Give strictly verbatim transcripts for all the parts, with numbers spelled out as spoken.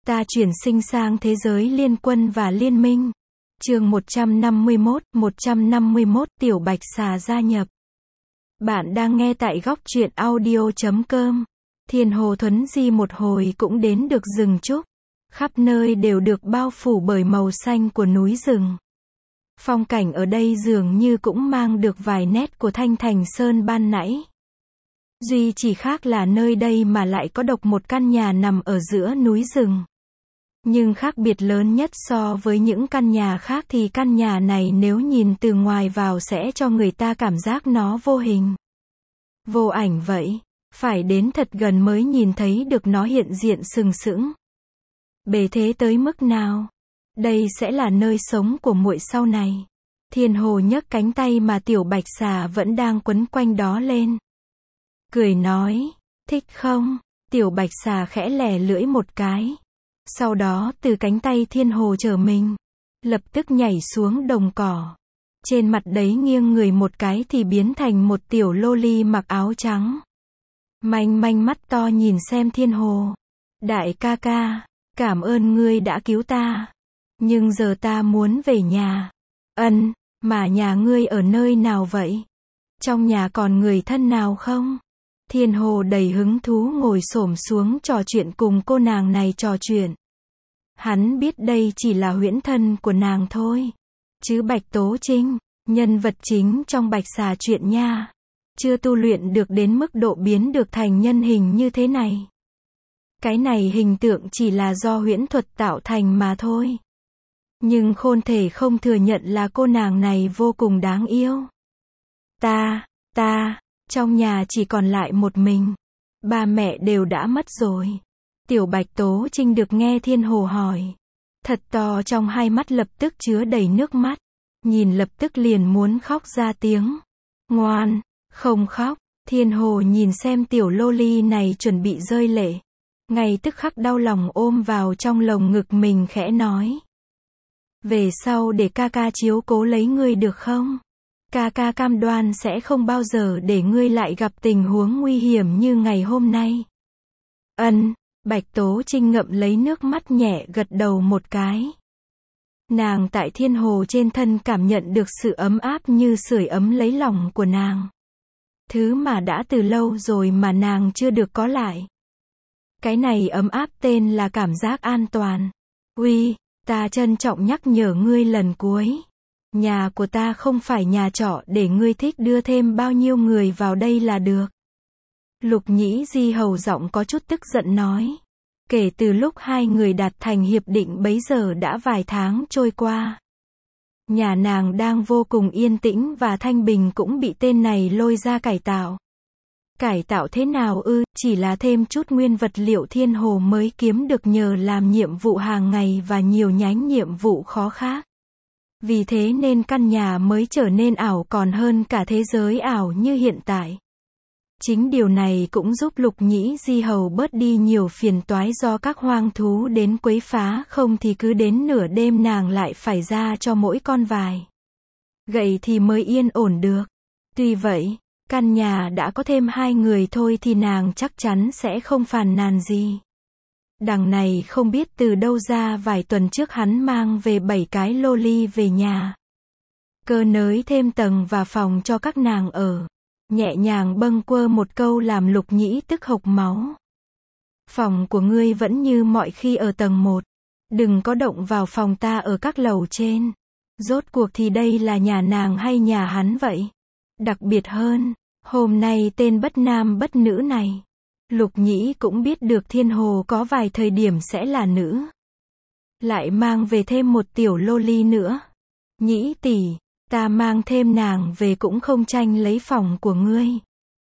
Ta chuyển sinh sang thế giới liên quân và liên minh. Chương một trăm năm mươi mốt, một trăm năm mươi mốt Tiểu Bạch Xà gia nhập. Bạn đang nghe tại góc truyện audio chấm com. Thiên Hồ Thuấn Di một hồi cũng đến được rừng trúc. Khắp nơi đều được bao phủ bởi màu xanh của núi rừng. Phong cảnh ở đây dường như cũng mang được vài nét của Thanh Thành Sơn ban nãy. Duy chỉ khác là nơi đây mà lại có độc một căn nhà nằm ở giữa núi rừng. Nhưng khác biệt lớn nhất so với những căn nhà khác thì căn nhà này nếu nhìn từ ngoài vào sẽ cho người ta cảm giác nó vô hình, vô ảnh vậy. Phải đến thật gần mới nhìn thấy được nó hiện diện sừng sững. Bề thế tới mức nào? Đây sẽ là nơi sống của muội sau này. Thiên Hồ nhấc cánh tay mà Tiểu Bạch Xà vẫn đang quấn quanh đó lên. Cười nói, thích không? Tiểu Bạch Xà khẽ lè lưỡi một cái. Sau đó từ cánh tay Thiên Hồ trở mình, lập tức nhảy xuống đồng cỏ. Trên mặt đấy nghiêng người một cái thì biến thành một tiểu loli mặc áo trắng. Manh manh mắt to nhìn xem Thiên Hồ. Đại ca ca, cảm ơn ngươi đã cứu ta. Nhưng giờ ta muốn về nhà. Ân, mà nhà ngươi ở nơi nào vậy? Trong nhà còn người thân nào không? Thiên Hồ đầy hứng thú ngồi xổm xuống trò chuyện cùng cô nàng này trò chuyện. Hắn biết đây chỉ là huyễn thân của nàng thôi. Chứ Bạch Tố Trinh, nhân vật chính trong Bạch Xà chuyện nha, chưa tu luyện được đến mức độ biến được thành nhân hình như thế này. Cái này hình tượng chỉ là do huyễn thuật tạo thành mà thôi. Nhưng không thể không thừa nhận là cô nàng này vô cùng đáng yêu. Ta, ta, trong nhà chỉ còn lại một mình. Ba mẹ đều đã mất rồi. Tiểu Bạch Tố Trinh được nghe Thiên Hồ hỏi. Thật to trong hai mắt lập tức chứa đầy nước mắt. Nhìn lập tức liền muốn khóc ra tiếng. Ngoan, không khóc. Thiên Hồ nhìn xem tiểu loli này chuẩn bị rơi lệ. Ngay tức khắc đau lòng ôm vào trong lồng ngực mình khẽ nói. Về sau để ca ca chiếu cố lấy ngươi được không? Ca ca cam đoan sẽ không bao giờ để ngươi lại gặp tình huống nguy hiểm như ngày hôm nay. Ân, Bạch Tố Trinh ngậm lấy nước mắt nhẹ gật đầu một cái. Nàng tại Thiên Hồ trên thân cảm nhận được sự ấm áp như sưởi ấm lấy lòng của nàng. Thứ mà đã từ lâu rồi mà nàng chưa được có lại. Cái này ấm áp tên là cảm giác an toàn. Uy, ta trân trọng nhắc nhở ngươi lần cuối. Nhà của ta không phải nhà trọ để ngươi thích đưa thêm bao nhiêu người vào đây là được. Lục Nhĩ Di hầu giọng có chút tức giận nói. Kể từ lúc hai người đạt thành hiệp định bấy giờ đã vài tháng trôi qua. Nhà nàng đang vô cùng yên tĩnh và thanh bình cũng bị tên này lôi ra cải tạo. Cải tạo thế nào ư, chỉ là thêm chút nguyên vật liệu Thiên Hồ mới kiếm được nhờ làm nhiệm vụ hàng ngày và nhiều nhánh nhiệm vụ khó khác. Vì thế nên căn nhà mới trở nên ảo còn hơn cả thế giới ảo như hiện tại. Chính điều này cũng giúp Lục Nhĩ Di hầu bớt đi nhiều phiền toái do các hoang thú đến quấy phá, không thì cứ đến nửa đêm nàng lại phải ra cho mỗi con vài gậy thì mới yên ổn được. Tuy vậy, căn nhà đã có thêm hai người thôi thì nàng chắc chắn sẽ không phàn nàn gì. Đằng này không biết từ đâu ra vài tuần trước hắn mang về bảy cái loli về nhà. Cơ nới thêm tầng và phòng cho các nàng ở. Nhẹ nhàng bâng quơ một câu làm Lục Nhĩ tức hộc máu. Phòng của ngươi vẫn như mọi khi ở tầng một. Đừng có động vào phòng ta ở các lầu trên. Rốt cuộc thì đây là nhà nàng hay nhà hắn vậy? Đặc biệt hơn, hôm nay tên bất nam bất nữ này. Lục Nhĩ cũng biết được Thiên Hồ có vài thời điểm sẽ là nữ. Lại mang về thêm một tiểu loli nữa. Nhĩ tỷ, ta mang thêm nàng về cũng không tranh lấy phòng của ngươi.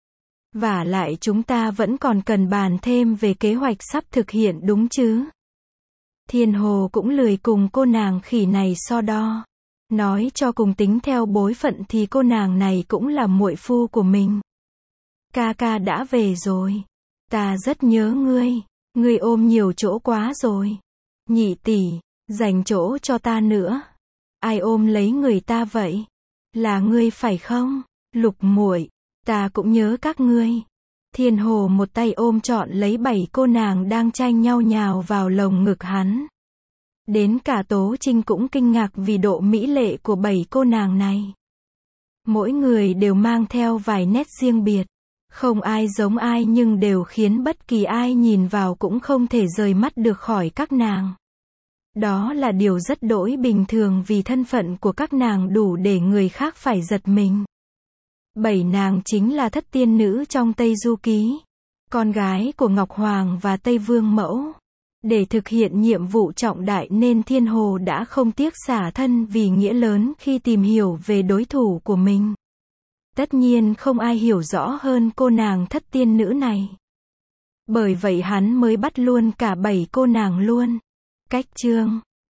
Vả lại chúng ta vẫn còn cần bàn thêm về kế hoạch sắp thực hiện đúng chứ? Thiên Hồ cũng lười cùng cô nàng khỉ này so đo. Nói cho cùng tính theo bối phận thì cô nàng này cũng là muội phu của mình. Ca ca đã về rồi. Ta rất nhớ ngươi. Ngươi ôm nhiều chỗ quá rồi. Nhị tỷ, dành chỗ cho ta nữa. Ai ôm lấy người ta vậy? Là ngươi phải không? Lục muội, ta cũng nhớ các ngươi. Thiên Hồ một tay ôm trọn lấy bảy cô nàng đang tranh nhau nhào vào lồng ngực hắn. Đến cả Tố Trinh cũng kinh ngạc vì độ mỹ lệ của bảy cô nàng này. Mỗi người đều mang theo vài nét riêng biệt. Không ai giống ai nhưng đều khiến bất kỳ ai nhìn vào cũng không thể rời mắt được khỏi các nàng. Đó là điều rất đỗi bình thường vì thân phận của các nàng đủ để người khác phải giật mình. Bảy nàng chính là thất tiên nữ trong Tây Du Ký, con gái của Ngọc Hoàng và Tây Vương Mẫu. Để thực hiện nhiệm vụ trọng đại nên Thiên Hồ đã không tiếc xả thân vì nghĩa lớn khi tìm hiểu về đối thủ của mình. Tất nhiên không ai hiểu rõ hơn cô nàng thất tiên nữ này. Bởi vậy hắn mới bắt luôn cả bảy cô nàng luôn. Cách chương